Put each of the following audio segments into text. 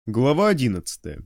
Глава 11.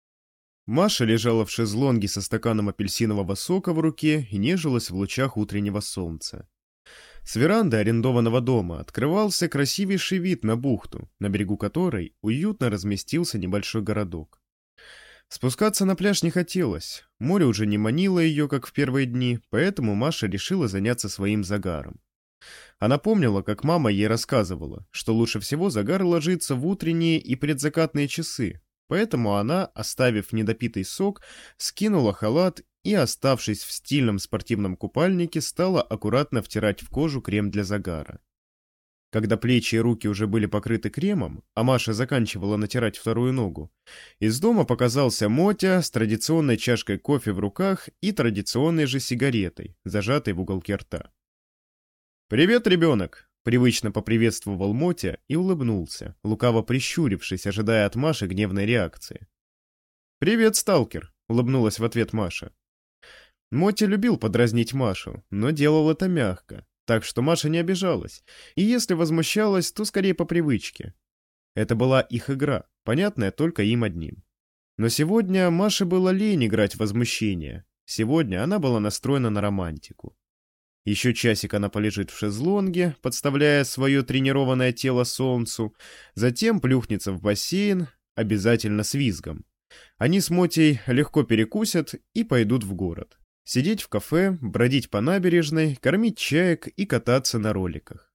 Маша лежала в шезлонге со стаканом апельсинового сока в руке и нежилась в лучах утреннего солнца. С веранды арендованного дома открывался красивейший вид на бухту, на берегу которой уютно разместился небольшой городок. Спускаться на пляж не хотелось, море уже не манило ее, как в первые дни, поэтому Маша решила заняться своим загаром. Она помнила, как мама ей рассказывала, что лучше всего загар ложится в утренние и предзакатные часы, поэтому она, оставив недопитый сок, скинула халат и, оставшись в стильном спортивном купальнике, стала аккуратно втирать в кожу крем для загара. Когда плечи и руки уже были покрыты кремом, а Маша заканчивала натирать вторую ногу, из дома показался Мотя с традиционной чашкой кофе в руках и традиционной же сигаретой, зажатой в уголке рта. «Привет, ребенок!» — привычно поприветствовал Мотя и улыбнулся, лукаво прищурившись, ожидая от Маши гневной реакции. «Привет, сталкер!» — улыбнулась в ответ Маша. Мотя любил подразнить Машу, но делал это мягко, так что Маша не обижалась, и если возмущалась, то скорее по привычке. Это была их игра, понятная только им одним. Но сегодня Маше было лень играть в возмущение, сегодня она была настроена на романтику. Еще часик она полежит в шезлонге, подставляя свое тренированное тело солнцу, затем плюхнется в бассейн, обязательно с визгом. Они с Мотей легко перекусят и пойдут в город. Сидеть в кафе, бродить по набережной, кормить чаек и кататься на роликах.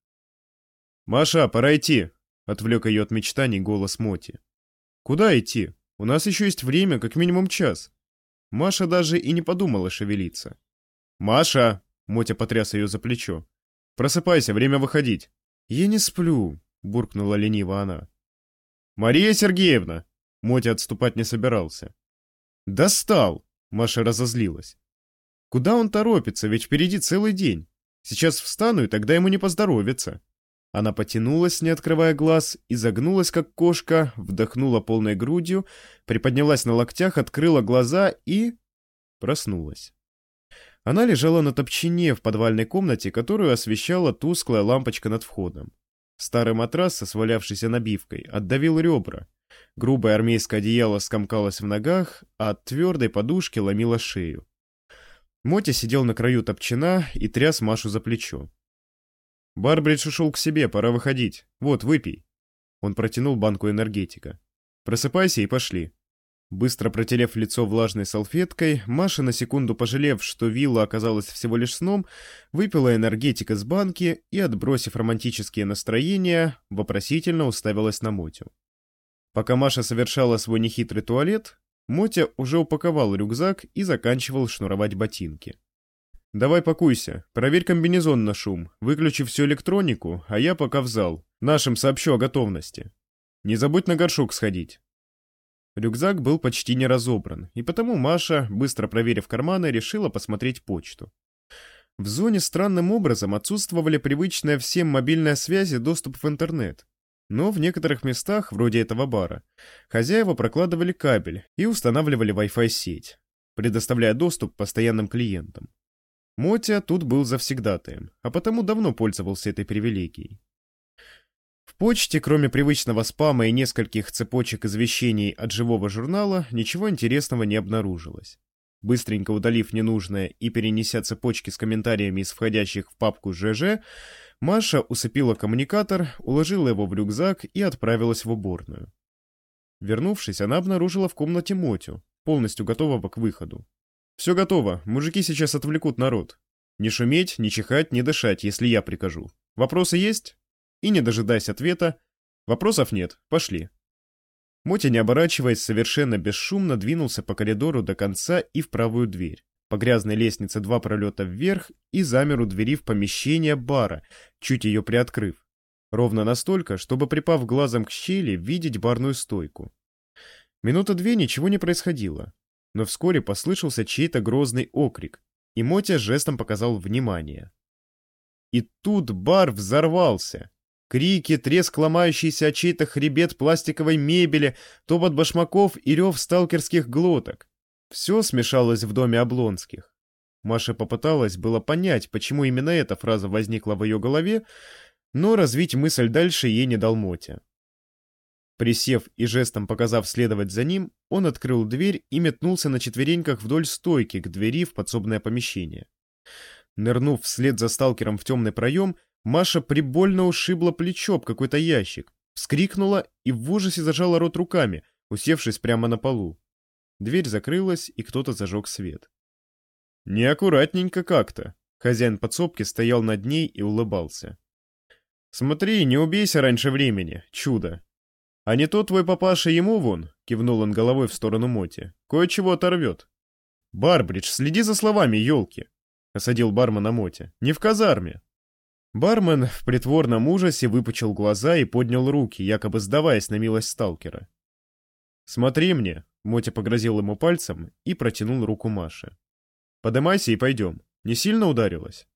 «Маша, пора идти!» — отвлек ее от мечтаний голос Моти. «Куда идти? У нас еще есть время, как минимум час». Маша даже и не подумала шевелиться. «Маша!» — Мотя потряс ее за плечо. «Просыпайся, время выходить». «Я не сплю», — буркнула лениво она. «Мария Сергеевна!» — Мотя отступать не собирался. «Достал!» — Маша разозлилась. «Куда он торопится, ведь впереди целый день. Сейчас встану, и тогда ему не поздоровится». Она потянулась, не открывая глаз, изогнулась, как кошка, вдохнула полной грудью, приподнялась на локтях, открыла глаза и... проснулась. Она лежала на топчине в подвальной комнате, которую освещала тусклая лампочка над входом. Старый матрас со свалявшейся набивкой отдавил ребра. Грубое армейское одеяло скомкалось в ногах, а от твердой подушки ломило шею. Мотя сидел на краю топчина и тряс Машу за плечо. «Барбридж ушел к себе, пора выходить. Вот, выпей». Он протянул банку энергетика. «Просыпайся и пошли». Быстро протерев лицо влажной салфеткой, Маша, на секунду пожалев, что вилла оказалась всего лишь сном, выпила энергетик из банки и, отбросив романтические настроения, вопросительно уставилась на Мотю. Пока Маша совершала свой нехитрый туалет, Мотя уже упаковал рюкзак и заканчивал шнуровать ботинки. «Давай пакуйся, проверь комбинезон на шум, выключи всю электронику, а я пока в зал. Нашим сообщу о готовности. Не забудь на горшок сходить». Рюкзак был почти не разобран, и потому Маша, быстро проверив карманы, решила посмотреть почту. В зоне странным образом отсутствовали привычная всем мобильная связь и доступ в интернет. Но в некоторых местах, вроде этого бара, хозяева прокладывали кабель и устанавливали Wi-Fi сеть, предоставляя доступ постоянным клиентам. Мотя тут был завсегдатаем, а потому давно пользовался этой привилегией. В почте, кроме привычного спама и нескольких цепочек извещений от живого журнала, ничего интересного не обнаружилось. Быстренько удалив ненужное и перенеся цепочки с комментариями из входящих в папку ЖЖ, Маша усыпила коммуникатор, уложила его в рюкзак и отправилась в уборную. Вернувшись, она обнаружила в комнате Мотю, полностью готового к выходу. «Все готово, мужики сейчас отвлекут народ. Не шуметь, не чихать, не дышать, если я прикажу. Вопросы есть?» И, не дожидаясь ответа, «Вопросов нет, пошли». Мотя, не оборачиваясь, совершенно бесшумно двинулся по коридору до конца и в правую дверь. По грязной лестнице 2 пролета вверх и замер у двери в помещение бара, чуть ее приоткрыв. Ровно настолько, чтобы, припав глазом к щели, видеть барную стойку. Минута 2 ничего не происходило, но вскоре послышался чей-то грозный окрик, и Мотя жестом показал внимание. И тут бар взорвался. Крики, треск ломающийся о чей-то хребет пластиковой мебели, топот башмаков и рев сталкерских глоток. Все смешалось в доме Облонских. Маша попыталась было понять, почему именно эта фраза возникла в ее голове, но развить мысль дальше ей не дал Мотя. Присев и жестом показав следовать за ним, он открыл дверь и метнулся на четвереньках вдоль стойки к двери в подсобное помещение. Нырнув вслед за сталкером в темный проем, Маша прибольно ушибла плечо об какой-то ящик, вскрикнула и в ужасе зажала рот руками, усевшись прямо на полу. Дверь закрылась, и кто-то зажег свет. «Неаккуратненько как-то», — хозяин подсобки стоял над ней и улыбался. «Смотри, не убейся раньше времени, чудо. А не то твой папаша ему вон», — кивнул он головой в сторону Моти, — «кое-чего оторвет». «Барбридж, следи за словами, елки», — осадил бармена Моти, — «не в казарме». Бармен в притворном ужасе выпучил глаза и поднял руки, якобы сдаваясь на милость сталкера. «Смотри мне», — Мотя погрозил ему пальцем и протянул руку Маше. «Подымайся и пойдем. Не сильно ударилась?»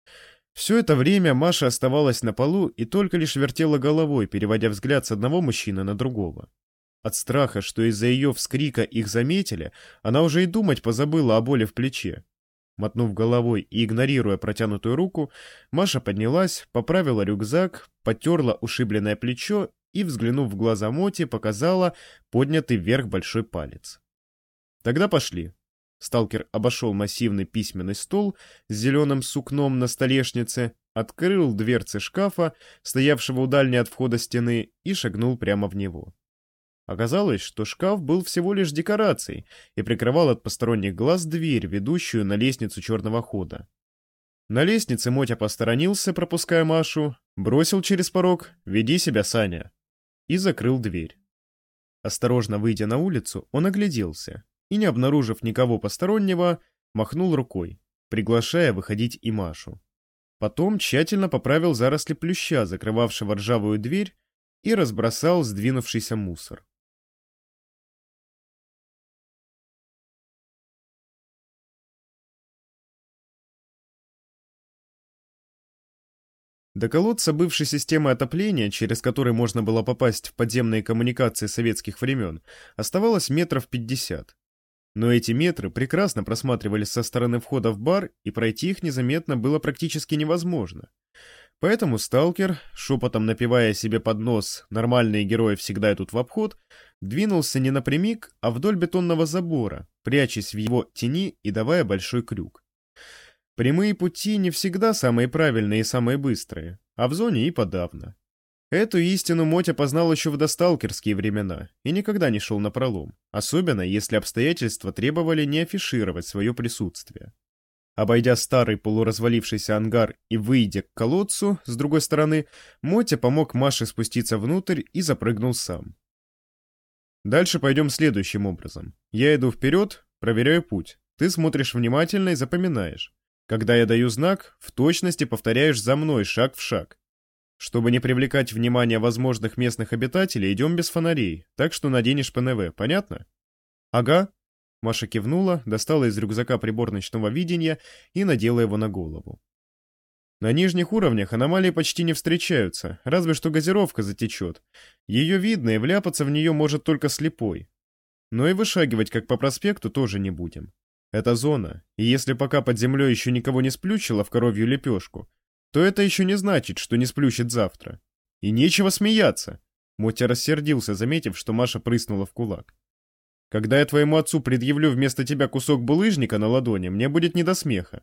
Все это время Маша оставалась на полу и только лишь вертела головой, переводя взгляд с одного мужчины на другого. От страха, что из-за ее вскрика их заметили, она уже и думать позабыла о боли в плече. Мотнув головой и игнорируя протянутую руку, Маша поднялась, поправила рюкзак, потерла ушибленное плечо и, взглянув в глаза Моти, показала поднятый вверх большой палец. «Тогда пошли». Сталкер обошел массивный письменный стол с зеленым сукном на столешнице, открыл дверцы шкафа, стоявшего у дальней от входа стены, и шагнул прямо в него. Оказалось, что шкаф был всего лишь декорацией и прикрывал от посторонних глаз дверь, ведущую на лестницу черного хода. На лестнице Мотя посторонился, пропуская Машу, бросил через порог «Веди себя, Саня!» и закрыл дверь. Осторожно выйдя на улицу, он огляделся и, не обнаружив никого постороннего, махнул рукой, приглашая выходить и Машу. Потом тщательно поправил заросли плюща, закрывавшего ржавую дверь, и разбросал сдвинувшийся мусор. До колодца бывшей системы отопления, через который можно было попасть в подземные коммуникации советских времен, оставалось метров 50. Но эти метры прекрасно просматривались со стороны входа в бар, и пройти их незаметно было практически невозможно. Поэтому сталкер, шепотом напевая себе под нос «нормальные герои всегда идут в обход», двинулся не напрямик, а вдоль бетонного забора, прячась в его тени и давая большой крюк. Прямые пути не всегда самые правильные и самые быстрые, а в зоне и подавно. Эту истину Мотя познал еще в досталкерские времена и никогда не шел напролом, особенно если обстоятельства требовали не афишировать свое присутствие. Обойдя старый полуразвалившийся ангар и выйдя к колодцу с другой стороны, Мотя помог Маше спуститься внутрь и запрыгнул сам. Дальше пойдем следующим образом. Я иду вперед, проверяю путь. Ты смотришь внимательно и запоминаешь. Когда я даю знак, в точности повторяешь за мной шаг в шаг. Чтобы не привлекать внимание возможных местных обитателей, идем без фонарей, так что наденешь ПНВ, понятно? Ага. Маша кивнула, достала из рюкзака прибор ночного видения и надела его на голову. На нижних уровнях аномалии почти не встречаются, разве что газировка затечет. Ее видно, и вляпаться в нее может только слепой. Но и вышагивать, как по проспекту, тоже не будем. Это зона, и если пока под землей еще никого не сплющило в коровью лепешку, то это еще не значит, что не сплющит завтра. И нечего смеяться. Мотя рассердился, заметив, что Маша прыснула в кулак. Когда я твоему отцу предъявлю вместо тебя кусок булыжника на ладони, мне будет не до смеха.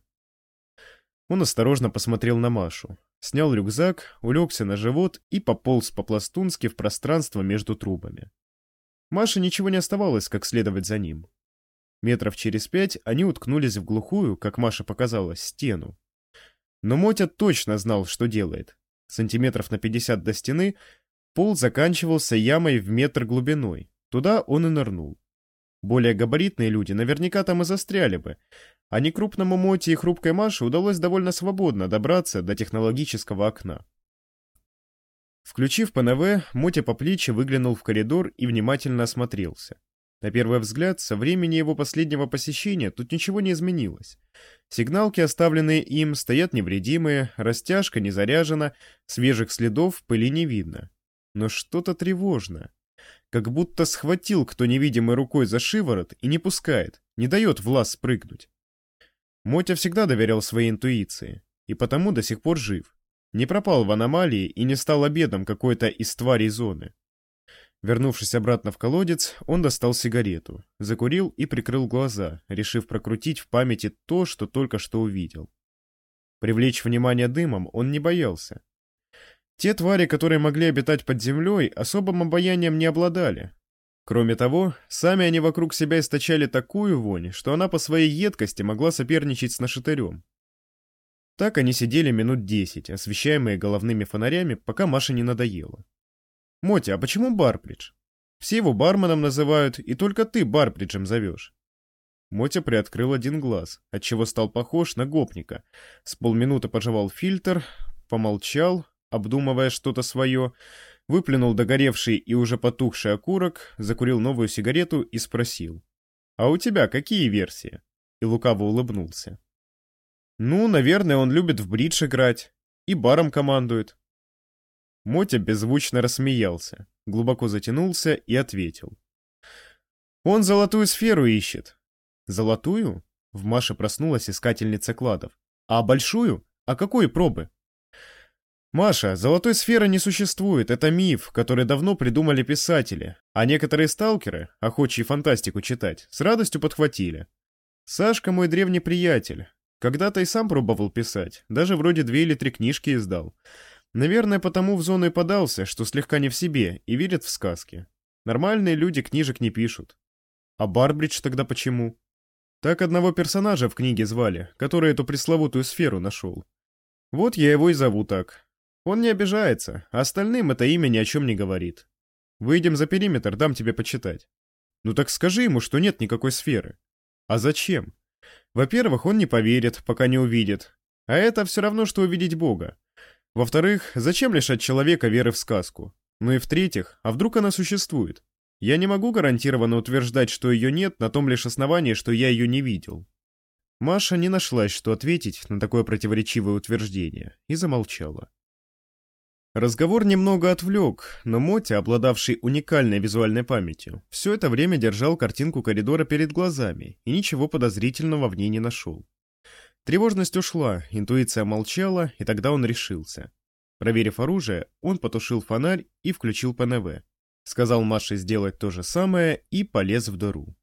Он осторожно посмотрел на Машу, снял рюкзак, улегся на живот и пополз по-пластунски в пространство между трубами. Маше ничего не оставалось, как следовать за ним. Метров через 5 они уткнулись в глухую, как Маше показалось, стену. Но Мотя точно знал, что делает. Сантиметров на 50 до стены пол заканчивался ямой в метр глубиной. Туда он и нырнул. Более габаритные люди наверняка там и застряли бы, а некрупному Моте и хрупкой Маше удалось довольно свободно добраться до технологического окна. Включив ПНВ, Мотя по плечи выглянул в коридор и внимательно осмотрелся. На первый взгляд, со времени его последнего посещения тут ничего не изменилось. Сигналки, оставленные им, стоят невредимые, растяжка не заряжена, свежих следов в пыли не видно. Но что-то тревожно. Как будто схватил кто невидимой рукой за шиворот и не пускает, не дает в лаз спрыгнуть. Мотя всегда доверял своей интуиции, и потому до сих пор жив. Не пропал в аномалии и не стал обедом какой-то из тварей зоны. Вернувшись обратно в колодец, он достал сигарету, закурил и прикрыл глаза, решив прокрутить в памяти то, что только что увидел. Привлечь внимание дымом он не боялся. Те твари, которые могли обитать под землей, особым обаянием не обладали. Кроме того, сами они вокруг себя источали такую вонь, что она по своей едкости могла соперничать с нашатырем. Так они сидели минут 10, освещаемые головными фонарями, пока Маше не надоело. «Мотя, а почему Барбридж? Все его барменом называют, и только ты Барбриджем зовешь». Мотя приоткрыл один глаз, отчего стал похож на гопника. С полминуты пожевал фильтр, помолчал, обдумывая что-то свое, выплюнул догоревший и уже потухший окурок, закурил новую сигарету и спросил: «А у тебя какие версии?» И лукаво улыбнулся. «Ну, наверное, он любит в бридж играть и баром командует». Мотя беззвучно рассмеялся, глубоко затянулся и ответил: «Он золотую сферу ищет». «Золотую?» — в Маше проснулась искательница кладов. «А большую? А какой пробы?» «Маша, золотой сферы не существует, это миф, который давно придумали писатели, а некоторые сталкеры, охочие фантастику читать, с радостью подхватили. Сашка мой древний приятель, когда-то и сам пробовал писать, даже вроде 2 или 3 книжки издал. Наверное, потому в зону и подался, что слегка не в себе и верит в сказки. Нормальные люди книжек не пишут. А Барбридж тогда почему? Так одного персонажа в книге звали, который эту пресловутую сферу нашел. Вот я его и зову так. Он не обижается, а остальным это имя ни о чем не говорит. Выйдем за периметр, дам тебе почитать». «Ну так скажи ему, что нет никакой сферы». «А зачем? Во-первых, он не поверит, пока не увидит. А это все равно, что увидеть Бога. Во-вторых, зачем лишать человека веры в сказку? Ну и в-третьих, а вдруг она существует? Я не могу гарантированно утверждать, что ее нет, на том лишь основании, что я ее не видел». Маша не нашлась, что ответить на такое противоречивое утверждение, и замолчала. Разговор немного отвлек, но Мотя, обладавший уникальной визуальной памятью, все это время держал картинку коридора перед глазами и ничего подозрительного в ней не нашел. Тревожность ушла, интуиция молчала, и тогда он решился. Проверив оружие, он потушил фонарь и включил ПНВ. Сказал Маше сделать то же самое и полез в дыру.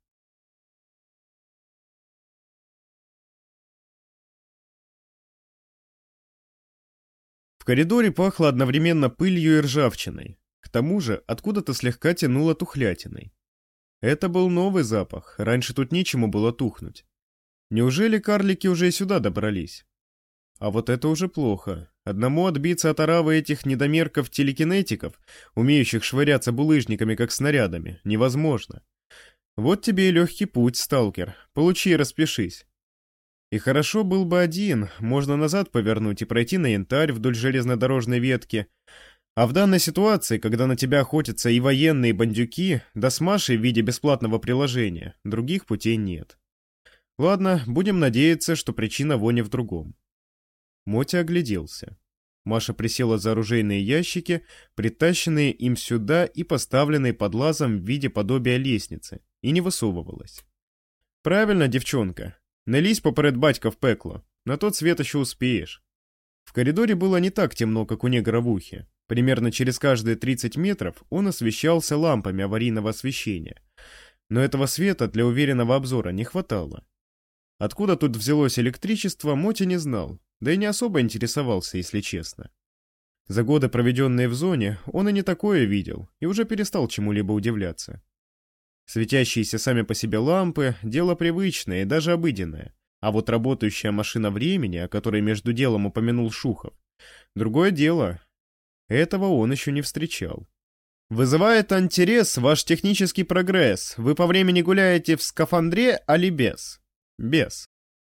В коридоре пахло одновременно пылью и ржавчиной. К тому же откуда-то слегка тянуло тухлятиной. Это был новый запах, раньше тут нечему было тухнуть. Неужели карлики уже и сюда добрались? А вот это уже плохо. Одному отбиться от оравы этих недомерков-телекинетиков, умеющих швыряться булыжниками как снарядами, невозможно. Вот тебе и легкий путь, сталкер. Получи и распишись. И хорошо был бы один, можно назад повернуть и пройти на янтарь вдоль железнодорожной ветки. А в данной ситуации, когда на тебя охотятся и военные, и бандюки, да с Машей в виде бесплатного приложения, других путей нет. Ладно, будем надеяться, что причина вони в другом. Мотя огляделся. Маша присела за оружейные ящики, притащенные им сюда и поставленные под лазом в виде подобия лестницы, и не высовывалась. «Правильно, девчонка. Не лізь поперед батька в пекло, на тот свет еще успеешь». В коридоре было не так темно, как у негра в ухе. Примерно через каждые 30 метров он освещался лампами аварийного освещения. Но этого света для уверенного обзора не хватало. Откуда тут взялось электричество, Мотя не знал, да и не особо интересовался, если честно. За годы, проведенные в зоне, он и не такое видел, и уже перестал чему-либо удивляться. Светящиеся сами по себе лампы – дело привычное и даже обыденное, а вот работающая машина времени, о которой между делом упомянул Шухов, другое дело. Этого он еще не встречал. «Вызывает интерес ваш технический прогресс. Вы по времени гуляете в скафандре, али без?» «Без».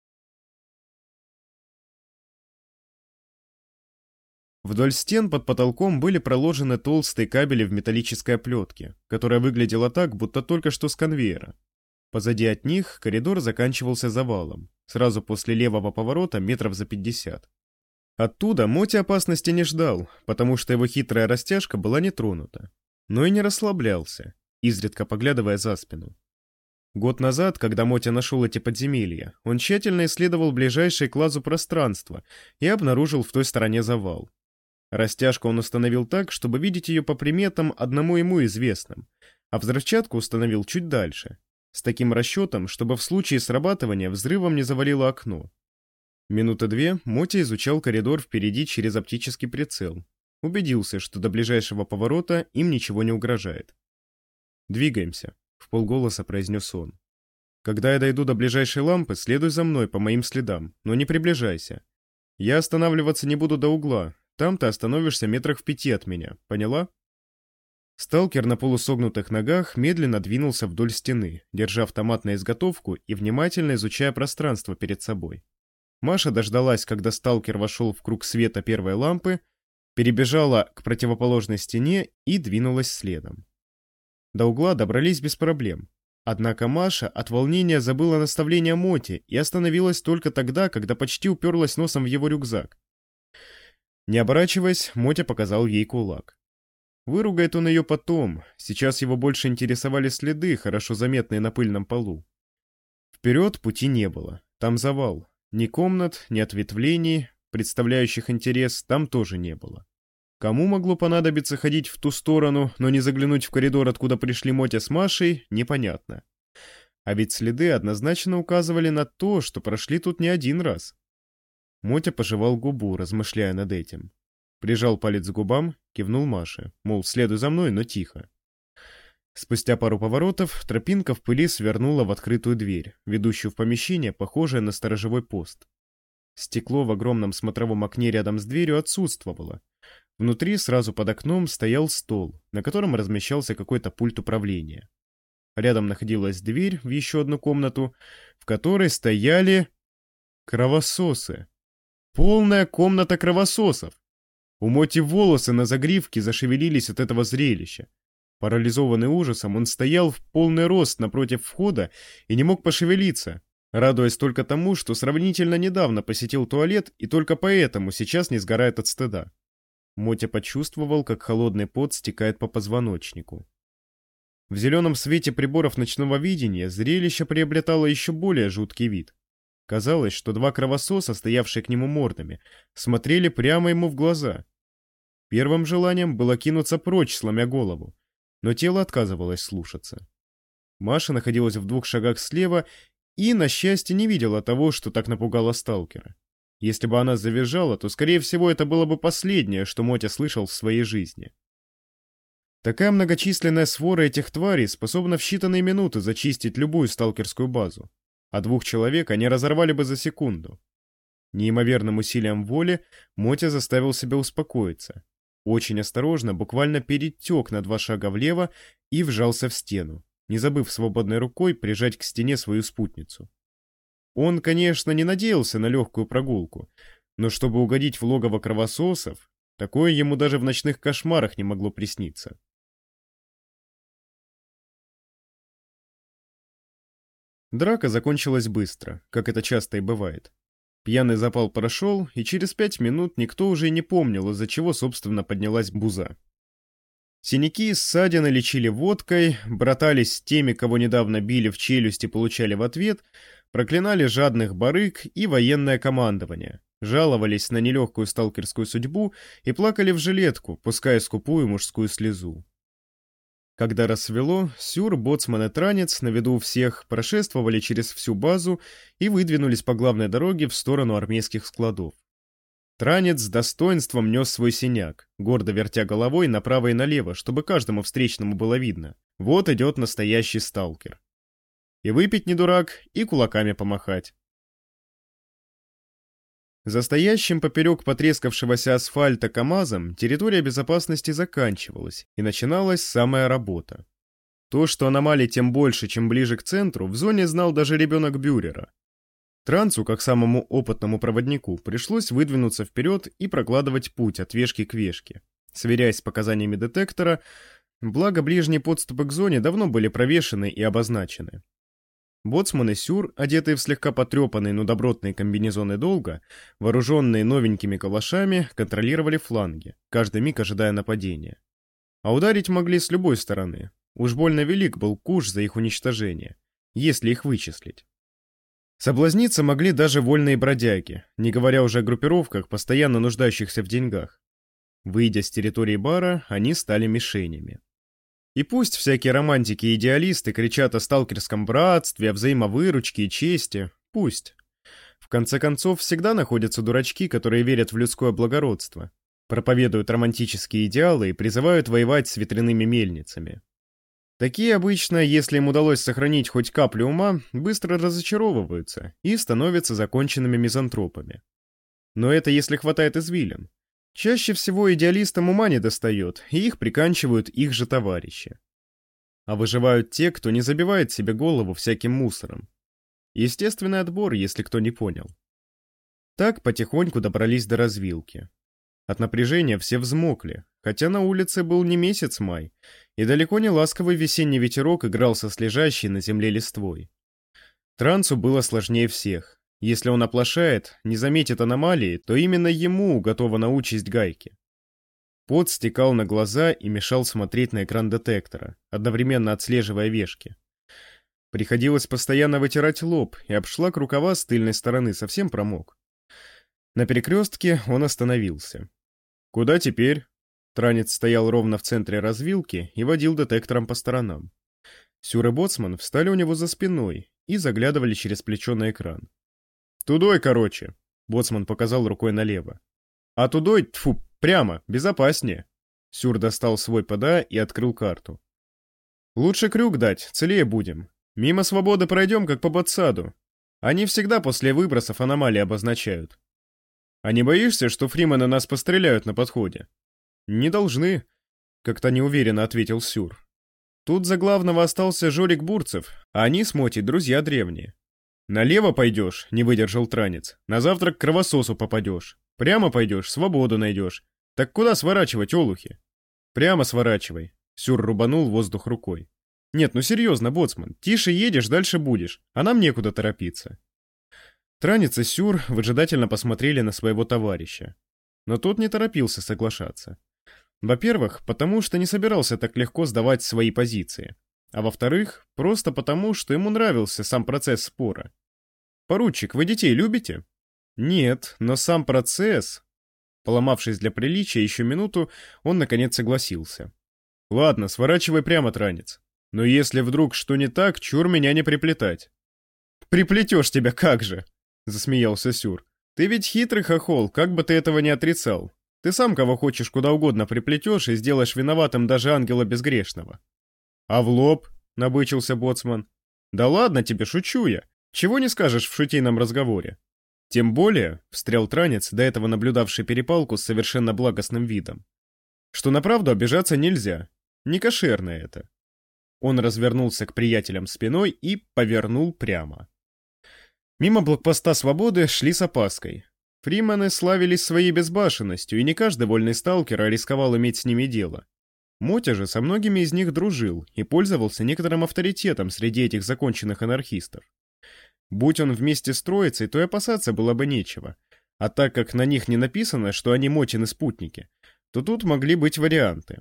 Вдоль стен под потолком были проложены толстые кабели в металлической оплетке, которая выглядела так, будто только что с конвейера. Позади от них коридор заканчивался завалом, сразу после левого поворота метров за 50. Оттуда Мотя опасности не ждал, потому что его хитрая растяжка была не тронута, но и не расслаблялся, изредка поглядывая за спину. Год назад, когда Мотя нашел эти подземелья, он тщательно исследовал ближайшее к лазу пространство и обнаружил в той стороне завал. Растяжку он установил так, чтобы видеть ее по приметам одному ему известным, а взрывчатку установил чуть дальше, с таким расчетом, чтобы в случае срабатывания взрывом не завалило окно. Минуты 2 Мотя изучал коридор впереди через оптический прицел. Убедился, что до ближайшего поворота им ничего не угрожает. «Двигаемся», — вполголоса произнес он. «Когда я дойду до ближайшей лампы, следуй за мной по моим следам, но не приближайся. Я останавливаться не буду до угла, там ты остановишься метрах в 5 от меня, поняла?» Сталкер на полусогнутых ногах медленно двинулся вдоль стены, держа автомат на изготовку и внимательно изучая пространство перед собой. Маша дождалась, когда сталкер вошел в круг света первой лампы, перебежала к противоположной стене и двинулась следом. До угла добрались без проблем. Однако Маша от волнения забыла наставление Моти и остановилась только тогда, когда почти уперлась носом в его рюкзак. Не оборачиваясь, Мотя показал ей кулак. Выругает он ее потом, сейчас его больше интересовали следы, хорошо заметные на пыльном полу. Вперед пути не было, там завал. Ни комнат, ни ответвлений, представляющих интерес, там тоже не было. Кому могло понадобиться ходить в ту сторону, но не заглянуть в коридор, откуда пришли Мотя с Машей, непонятно. А ведь следы однозначно указывали на то, что прошли тут не один раз. Мотя пожевал губу, размышляя над этим. Прижал палец к губам, кивнул Маше, мол, следуй за мной, но тихо. Спустя пару поворотов тропинка в пыли свернула в открытую дверь, ведущую в помещение, похожее на сторожевой пост. Стекло в огромном смотровом окне рядом с дверью отсутствовало. Внутри, сразу под окном, стоял стол, на котором размещался какой-то пульт управления. Рядом находилась дверь в еще одну комнату, в которой стояли кровососы. Полная комната кровососов! У Моти волосы на загривке зашевелились от этого зрелища. Парализованный ужасом, он стоял в полный рост напротив входа и не мог пошевелиться, радуясь только тому, что сравнительно недавно посетил туалет и только поэтому сейчас не сгорает от стыда. Мотя почувствовал, как холодный пот стекает по позвоночнику. В зеленом свете приборов ночного видения зрелище приобретало еще более жуткий вид. Казалось, что два кровососа, стоявшие к нему мордами, смотрели прямо ему в глаза. Первым желанием было кинуться прочь, сломя голову, но тело отказывалось слушаться. Маша находилась в 2 шагах слева и, на счастье, не видела того, что так напугало сталкера. Если бы она завизжала, то, скорее всего, это было бы последнее, что Мотя слышал в своей жизни. Такая многочисленная свора этих тварей способна в считанные минуты зачистить любую сталкерскую базу, а 2 человек они разорвали бы за секунду. Неимоверным усилием воли Мотя заставил себя успокоиться. Очень осторожно, буквально перетек на 2 шага влево и вжался в стену, не забыв свободной рукой прижать к стене свою спутницу. Он, конечно, не надеялся на легкую прогулку, но чтобы угодить в логово кровососов, такое ему даже в ночных кошмарах не могло присниться. Драка закончилась быстро, как это часто и бывает. Пьяный запал прошел, и через 5 минут никто уже и не помнил, из-за чего, собственно, поднялась буза. Синяки и ссадины лечили водкой, братались с теми, кого недавно били в челюсть и получали в ответ, проклинали жадных барыг и военное командование, жаловались на нелегкую сталкерскую судьбу и плакали в жилетку, пуская скупую мужскую слезу. Когда рассвело, Сюр, боцман и Транец на виду у всех прошествовали через всю базу и выдвинулись по главной дороге в сторону армейских складов. Транец с достоинством нес свой синяк, гордо вертя головой направо и налево, чтобы каждому встречному было видно. Вот идет настоящий сталкер. И выпить не дурак, и кулаками помахать. За стоящим поперек потрескавшегося асфальта КАМАЗом территория безопасности заканчивалась, и начиналась самая работа. То, что аномалий тем больше, чем ближе к центру, в зоне знал даже ребенок Бюрера. Трансу, как самому опытному проводнику, пришлось выдвинуться вперед и прокладывать путь от вешки к вешке, сверяясь с показаниями детектора, благо ближние подступы к зоне давно были провешены и обозначены. Боцман и Сюр, одетые в слегка потрепанные, но добротные комбинезоны долга, вооруженные новенькими калашами, контролировали фланги, каждый миг ожидая нападения. А ударить могли с любой стороны. Уж больно велик был куш за их уничтожение, если их вычислить. Соблазниться могли даже вольные бродяги, не говоря уже о группировках, постоянно нуждающихся в деньгах. Выйдя с территории бара, они стали мишенями. И пусть всякие романтики и идеалисты кричат о сталкерском братстве, о взаимовыручке и чести, пусть. В конце концов, всегда находятся дурачки, которые верят в людское благородство, проповедуют романтические идеалы и призывают воевать с ветряными мельницами. Такие обычно, если им удалось сохранить хоть каплю ума, быстро разочаровываются и становятся законченными мизантропами. Но это если хватает извилин. Чаще всего идеалистам ума не достает, и их приканчивают их же товарищи. А выживают те, кто не забивает себе голову всяким мусором. Естественный отбор, если кто не понял. Так потихоньку добрались до развилки. От напряжения все взмокли, хотя на улице был не месяц май, и далеко не ласковый весенний ветерок играл со слежащей на земле листвой. Трансу было сложнее всех. Если он оплошает, не заметит аномалии, то именно ему уготована участь гайки. Пот стекал на глаза и мешал смотреть на экран детектора, одновременно отслеживая вешки. Приходилось постоянно вытирать лоб, и обшлаг рукава с тыльной стороны совсем промок. На перекрестке он остановился. «Куда теперь?» Транец стоял ровно в центре развилки и водил детектором по сторонам. Сюр и боцман встали у него за спиной и заглядывали через плечо на экран. «Тудой, короче», — боцман показал рукой налево. «А тудой, тьфу, прямо, безопаснее». Сюр достал свой ПДА и открыл карту. «Лучше крюк дать, целее будем. Мимо свободы пройдем, как по Ботсаду. Они всегда после выбросов аномалии обозначают. А не боишься, что фримены нас постреляют на подходе?» «Не должны», — как-то неуверенно ответил Сюр. «Тут за главного остался Жорик Бурцев, а они с Мотей друзья древние. Налево пойдешь, не выдержал Транец, на завтрак к кровососу попадешь. Прямо пойдешь, свободу найдешь. Так куда сворачивать, олухи?» «Прямо сворачивай», — Сюр рубанул воздух рукой. «Нет, ну серьезно, боцман, тише едешь, дальше будешь, а нам некуда торопиться». Транец и Сюр выжидательно посмотрели на своего товарища. Но тот не торопился соглашаться. Во-первых, потому что не собирался так легко сдавать свои позиции. А во-вторых, просто потому, что ему нравился сам процесс спора. «Поручик, вы детей любите?» «Нет, но сам процесс...» Поломавшись для приличия еще минуту, он наконец согласился. «Ладно, сворачивай прямо, Транец. Но если вдруг что не так, чур меня не приплетать». «Приплетешь тебя как же!» — засмеялся Сюр. «Ты ведь хитрый хохол, как бы ты этого не отрицал. Ты сам кого хочешь куда угодно приплетешь и сделаешь виноватым даже ангела безгрешного». «А в лоб?» — набычился боцман. «Да ладно тебе, шучу я. Чего не скажешь в шутейном разговоре?» «Тем более», — встрял Транец, до этого наблюдавший перепалку с совершенно благостным видом, «что на правду обижаться нельзя. Не кошерно это». Он развернулся к приятелям спиной и повернул прямо. Мимо блокпоста Свободы шли с опаской. Фримены славились своей безбашенностью, и не каждый вольный сталкер рисковал иметь с ними дело. Мотя же со многими из них дружил и пользовался некоторым авторитетом среди этих законченных анархистов. Будь он вместе с троицей, то и опасаться было бы нечего. А так как на них не написано, что они Мотины спутники, то тут могли быть варианты.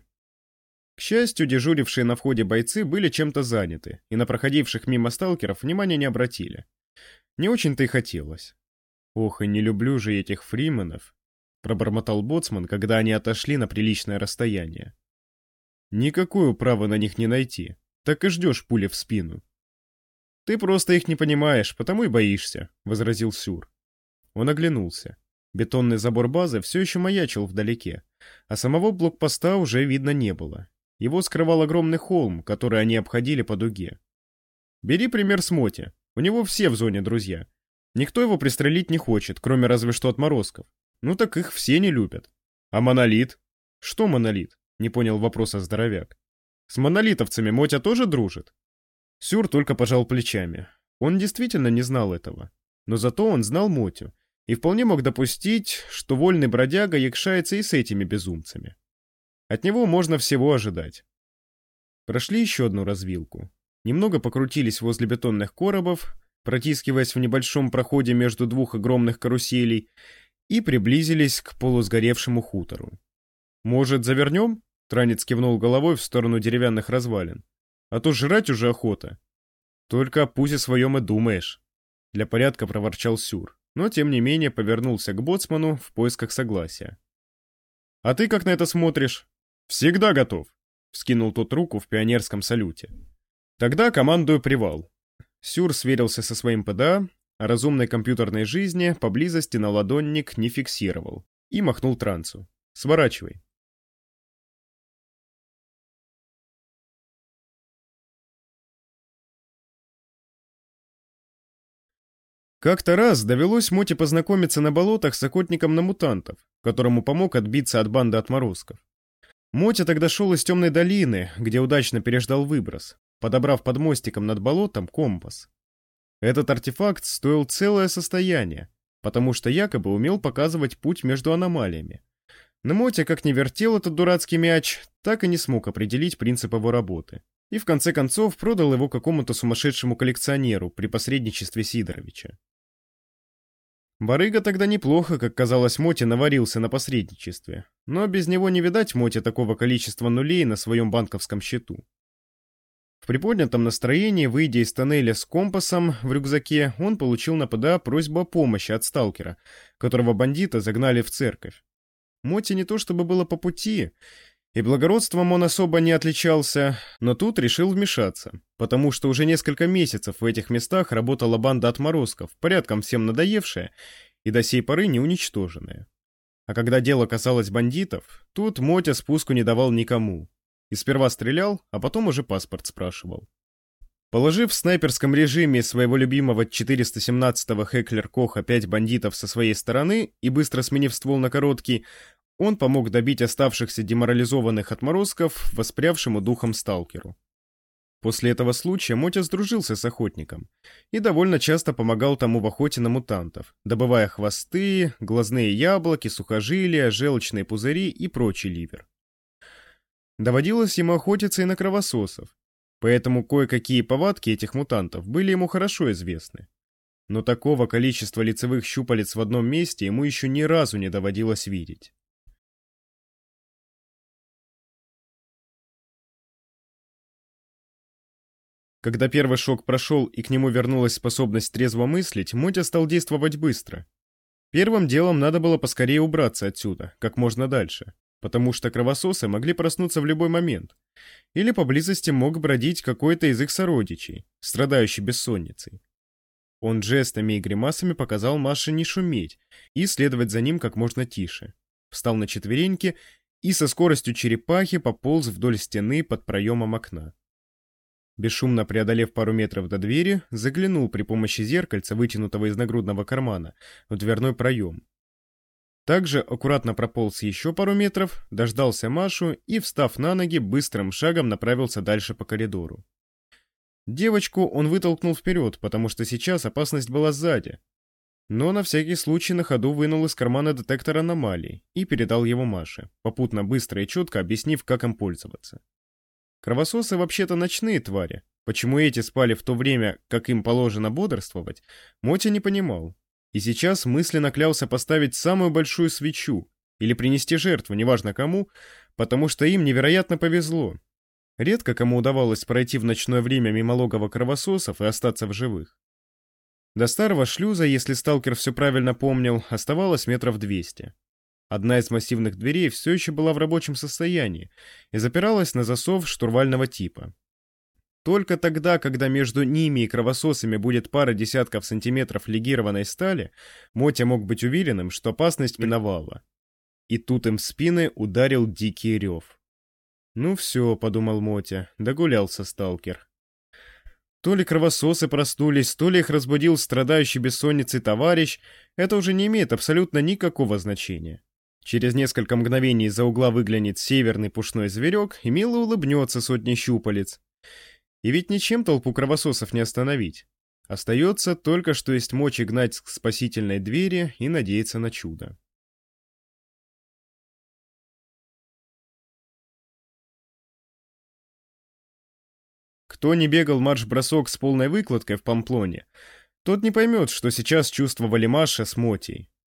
К счастью, дежурившие на входе бойцы были чем-то заняты, и на проходивших мимо сталкеров внимания не обратили. Не очень-то и хотелось. «Ох, и не люблю же этих фрименов», — пробормотал боцман, когда они отошли на приличное расстояние. «Никакой управы на них не найти, так и ждешь пули в спину». «Ты просто их не понимаешь, потому и боишься», — возразил Сюр. Он оглянулся. Бетонный забор базы все еще маячил вдалеке, а самого блокпоста уже видно не было. Его скрывал огромный холм, который они обходили по дуге. «Бери пример с Моти. У него все в зоне друзья. Никто его пристрелить не хочет, кроме разве что отморозков. Ну так их все не любят. А Монолит? Что Монолит? Не понял вопроса здоровяк. С монолитовцами Мотя тоже дружит? Сюр только пожал плечами. Он действительно не знал этого. Но зато он знал Мотю и вполне мог допустить, что вольный бродяга якшается и с этими безумцами. От него можно всего ожидать. Прошли еще одну развилку. Немного покрутились возле бетонных коробов, протискиваясь в небольшом проходе между двух огромных каруселей, и приблизились к полусгоревшему хутору. «Может, завернем?» — Транец кивнул головой в сторону деревянных развалин. «А то жрать уже охота». «Только о пузе своем и думаешь», — для порядка проворчал Сюр, но тем не менее повернулся к боцману в поисках согласия. А ты как на это смотришь? Всегда готов, вскинул тот руку в пионерском салюте. Тогда командую привал. Сюр сверился со своим ПДА, а разумной компьютерной жизни поблизости на ладонник не фиксировал и махнул трансу. Сворачивай. Как-то раз довелось Моте познакомиться на болотах с охотником на мутантов, которому помог отбиться от банды отморозков. Мотя тогда шел из темной долины, где удачно переждал выброс, подобрав под мостиком над болотом компас. Этот артефакт стоил целое состояние, потому что якобы умел показывать путь между аномалиями. Но Мотя, как ни вертел этот дурацкий мяч, так и не смог определить принцип его работы. И в конце концов продал его какому-то сумасшедшему коллекционеру при посредничестве Сидоровича. Барыга тогда неплохо, как казалось Моте, наварился на посредничестве, но без него не видать Моте такого количества нулей на своем банковском счету. В приподнятом настроении, выйдя из тоннеля с компасом в рюкзаке, он получил на ПДА просьбу о помощи от сталкера, которого бандиты загнали в церковь. Моте не то чтобы было по пути, и благородством он особо не отличался, но тут решил вмешаться, потому что уже несколько месяцев в этих местах работала банда отморозков, порядком всем надоевшая и до сей поры не уничтоженная. А когда дело касалось бандитов, тут Мотя спуску не давал никому. И сперва стрелял, а потом уже паспорт спрашивал. Положив в снайперском режиме своего любимого 417-го Heckler Koch 5 бандитов со своей стороны и быстро сменив ствол на короткий, он помог добить оставшихся деморализованных отморозков воспрявшему духом сталкеру. После этого случая Мотя сдружился с охотником и довольно часто помогал тому в охоте на мутантов, добывая хвосты, глазные яблоки, сухожилия, желчные пузыри и прочий ливер. Доводилось ему охотиться и на кровососов, поэтому кое-какие повадки этих мутантов были ему хорошо известны. Но такого количества лицевых щупалец в одном месте ему еще ни разу не доводилось видеть. Когда первый шок прошел и к нему вернулась способность трезво мыслить, Мотя стал действовать быстро. Первым делом надо было поскорее убраться отсюда, как можно дальше, потому что кровососы могли проснуться в любой момент, или поблизости мог бродить какой-то из их сородичей, страдающий бессонницей. Он жестами и гримасами показал Маше не шуметь и следовать за ним как можно тише. Встал на четвереньки и со скоростью черепахи пополз вдоль стены под проемом окна. Бесшумно преодолев пару метров до двери, заглянул при помощи зеркальца, вытянутого из нагрудного кармана, в дверной проем. Также аккуратно прополз еще пару метров, дождался Машу и, встав на ноги, быстрым шагом направился дальше по коридору. Девочку он вытолкнул вперед, потому что сейчас опасность была сзади. Но на всякий случай на ходу вынул из кармана детектор аномалий и передал его Маше, попутно быстро и четко объяснив, как им пользоваться. Кровососы вообще-то ночные твари. Почему эти спали в то время, как им положено бодрствовать, Мотя не понимал. И сейчас мысленно клялся поставить самую большую свечу или принести жертву, неважно кому, потому что им невероятно повезло. Редко кому удавалось пройти в ночное время мимо логова кровососов и остаться в живых. До старого шлюза, если сталкер все правильно помнил, оставалось метров 200. Одна из массивных дверей все еще была в рабочем состоянии и запиралась на засов штурвального типа. Только тогда, когда между ними и кровососами будет пара десятков сантиметров легированной стали, Мотя мог быть уверенным, что опасность миновала. И тут им в спины ударил дикий рев. «Ну все», — подумал Мотя, — догулялся сталкер. То ли кровососы проснулись, то ли их разбудил страдающий бессонницей товарищ, это уже не имеет абсолютно никакого значения. Через несколько мгновений из-за угла выглянет северный пушной зверек и мило улыбнется сотней щупалец. И ведь ничем толпу кровососов не остановить. Остается только, что есть мочи гнать к спасительной двери и надеяться на чудо. Кто не бегал марш-бросок с полной выкладкой в Памплоне, тот не поймет, что сейчас чувствовали Маша с Мотей.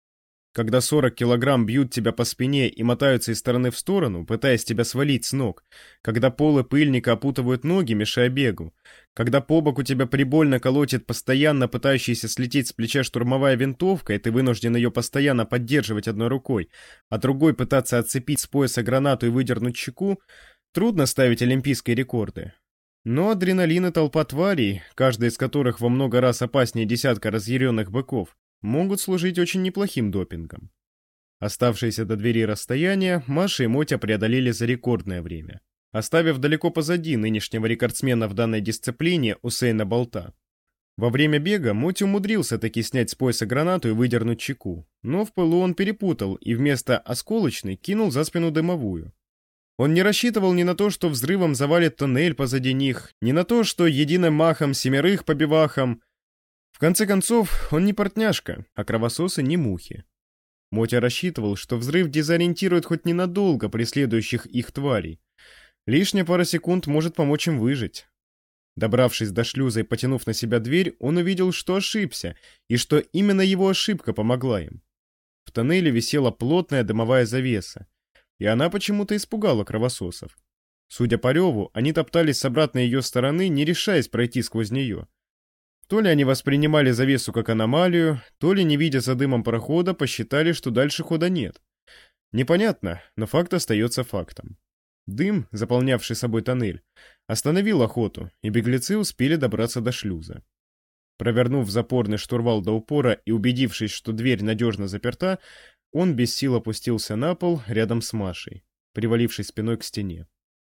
Когда 40 килограмм бьют тебя по спине и мотаются из стороны в сторону, пытаясь тебя свалить с ног, когда полы пыльника опутывают ноги, мешая бегу, когда по боку тебя прибольно колотит постоянно пытающаяся слететь с плеча штурмовая винтовка, и ты вынужден ее постоянно поддерживать одной рукой, а другой пытаться отцепить с пояса гранату и выдернуть чеку, трудно ставить олимпийские рекорды. Но адреналин и толпа тварей, каждая из которых во много раз опаснее десятка разъяренных быков, могут служить очень неплохим допингом. Оставшееся до двери расстояние Маша и Мотя преодолели за рекордное время, оставив далеко позади нынешнего рекордсмена в данной дисциплине Усейна Болта. Во время бега Мотя умудрился таки снять с пояса гранату и выдернуть чеку, но в пылу он перепутал и вместо осколочной кинул за спину дымовую. Он не рассчитывал ни на то, что взрывом завалит тоннель позади них, ни на то, что единым махом 7 по бивахам. В конце концов, он не портняшка, а кровососы не мухи. Мотя рассчитывал, что взрыв дезориентирует хоть ненадолго преследующих их тварей. Лишняя пара секунд может помочь им выжить. Добравшись до шлюза и потянув на себя дверь, он увидел, что ошибся, и что именно его ошибка помогла им. В тоннеле висела плотная дымовая завеса, и она почему-то испугала кровососов. Судя по реву, они топтались с обратной ее стороны, не решаясь пройти сквозь нее. То ли они воспринимали завесу как аномалию, то ли, не видя за дымом прохода, посчитали, что дальше хода нет. Непонятно, но факт остается фактом. Дым, заполнявший собой тоннель, остановил охоту, и беглецы успели добраться до шлюза. Провернув запорный штурвал до упора и убедившись, что дверь надежно заперта, он без сил опустился на пол рядом с Машей, привалившись спиной к стене.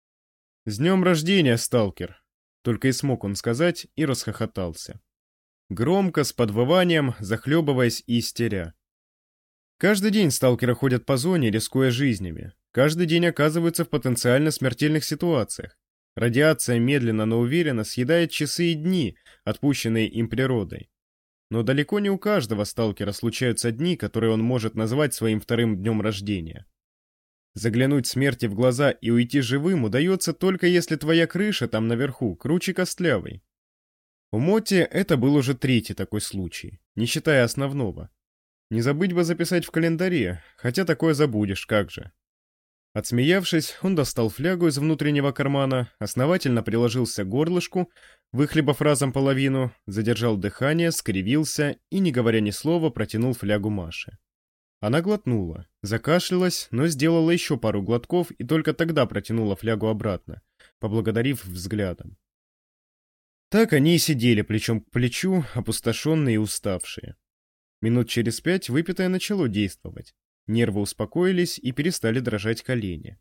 «С днем рождения, сталкер!» Только и смог он сказать и расхохотался. Громко, с подвыванием, захлебываясь и истеря. Каждый день сталкеры ходят по зоне, рискуя жизнями. Каждый день оказываются в потенциально смертельных ситуациях. Радиация медленно, но уверенно съедает часы и дни, отпущенные им природой. Но далеко не у каждого сталкера случаются дни, которые он может назвать своим вторым днем рождения. Заглянуть смерти в глаза и уйти живым удается только если твоя крыша там наверху круче костлявой. У Моти это был уже третий такой случай, не считая основного. Не забыть бы записать в календаре, хотя такое забудешь, как же. Отсмеявшись, он достал флягу из внутреннего кармана, основательно приложился к горлышку, выхлебав разом половину, задержал дыхание, скривился и, не говоря ни слова, протянул флягу Маше. Она глотнула, закашлялась, но сделала еще пару глотков и только тогда протянула флягу обратно, поблагодарив взглядом. Так они и сидели плечом к плечу, опустошенные и уставшие. Минут через 5 выпитое начало действовать. Нервы успокоились и перестали дрожать колени.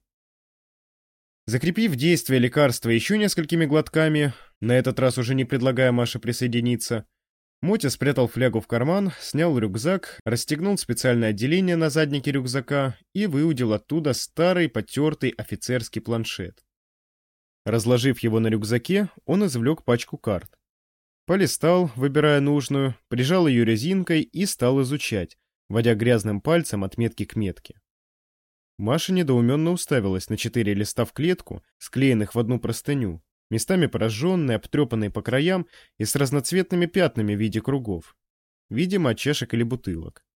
Закрепив действие лекарства еще несколькими глотками, на этот раз уже не предлагая Маше присоединиться, Мотя спрятал флягу в карман, снял рюкзак, расстегнул специальное отделение на заднике рюкзака и выудил оттуда старый потертый офицерский планшет. Разложив его на рюкзаке, он извлек пачку карт. Полистал, выбирая нужную, прижал ее резинкой и стал изучать, водя грязным пальцем от метки к метке. Маша недоуменно уставилась на 4 листа в клетку, склеенных в одну простыню, местами прожженные, обтрепанные по краям и с разноцветными пятнами в виде кругов. Видимо, от чашек или бутылок.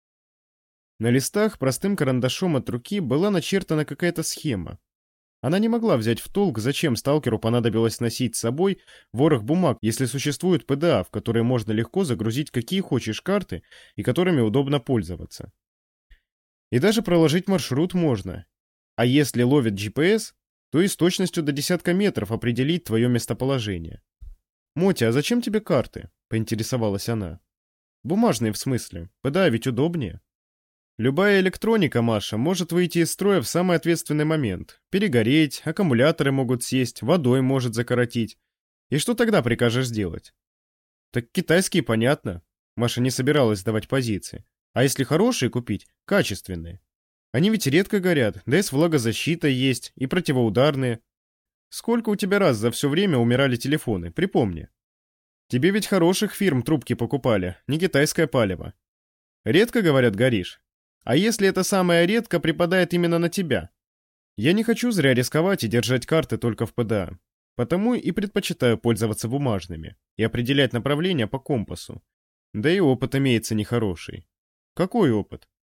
На листах простым карандашом от руки была начертана какая-то схема. Она не могла взять в толк, зачем сталкеру понадобилось носить с собой ворох бумаг, если существуют ПДА, в которые можно легко загрузить какие хочешь карты и которыми удобно пользоваться. И даже проложить маршрут можно. А если ловит GPS, то и с точностью до десятка метров определить твое местоположение. «Мотя, а зачем тебе карты?» — поинтересовалась она. «Бумажные в смысле. ПДА ведь удобнее». «Любая электроника, Маша, может выйти из строя в самый ответственный момент. Перегореть, аккумуляторы могут сесть, водой может закоротить. И что тогда прикажешь делать?» «Так китайские, понятно». Маша не собиралась сдавать позиции. «А если хорошие купить, качественные? Они ведь редко горят, да и с влагозащитой есть, и противоударные. Сколько у тебя раз за все время умирали телефоны, припомни. Тебе ведь хороших фирм трубки покупали, не китайское палево. Редко, говорят, горишь. А если это самое редко припадает именно на тебя? Я не хочу зря рисковать и держать карты только в ПДА. Потому и предпочитаю пользоваться бумажными и определять направление по компасу. Да и опыт имеется нехороший». «Какой опыт?»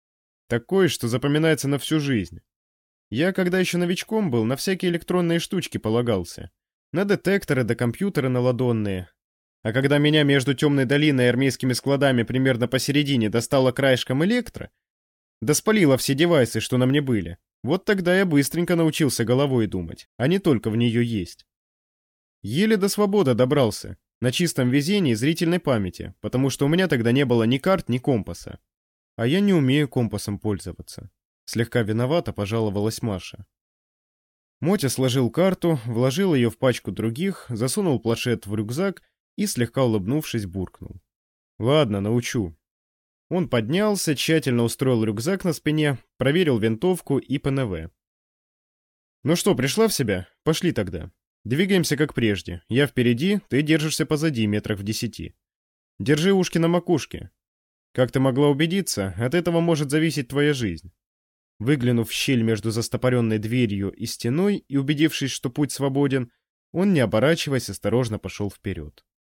Такой, что запоминается на всю жизнь. Я, когда еще новичком был, на всякие электронные штучки полагался. На детекторы да компьютеры наладонные. А когда меня между темной долиной и армейскими складами примерно посередине достало краешком электро, да спалило все девайсы, что на мне были, вот тогда я быстренько научился головой думать, а не только в нее есть. Еле до свободы добрался, на чистом везении и зрительной памяти, потому что у меня тогда не было ни карт, ни компаса. А я не умею компасом пользоваться. Слегка виновата пожаловалась Маша. Мотя сложил карту, вложил ее в пачку других, засунул планшет в рюкзак и, слегка улыбнувшись, буркнул. «Ладно, научу». Он поднялся, тщательно устроил рюкзак на спине, проверил винтовку и ПНВ. «Ну что, пришла в себя? Пошли тогда. Двигаемся как прежде. Я впереди, ты держишься позади, метрах в 10. Держи ушки на макушке. Как ты могла убедиться, от этого может зависеть твоя жизнь». Выглянув в щель между застопоренной дверью и стеной и убедившись, что путь свободен, он, не оборачиваясь, осторожно пошел вперед.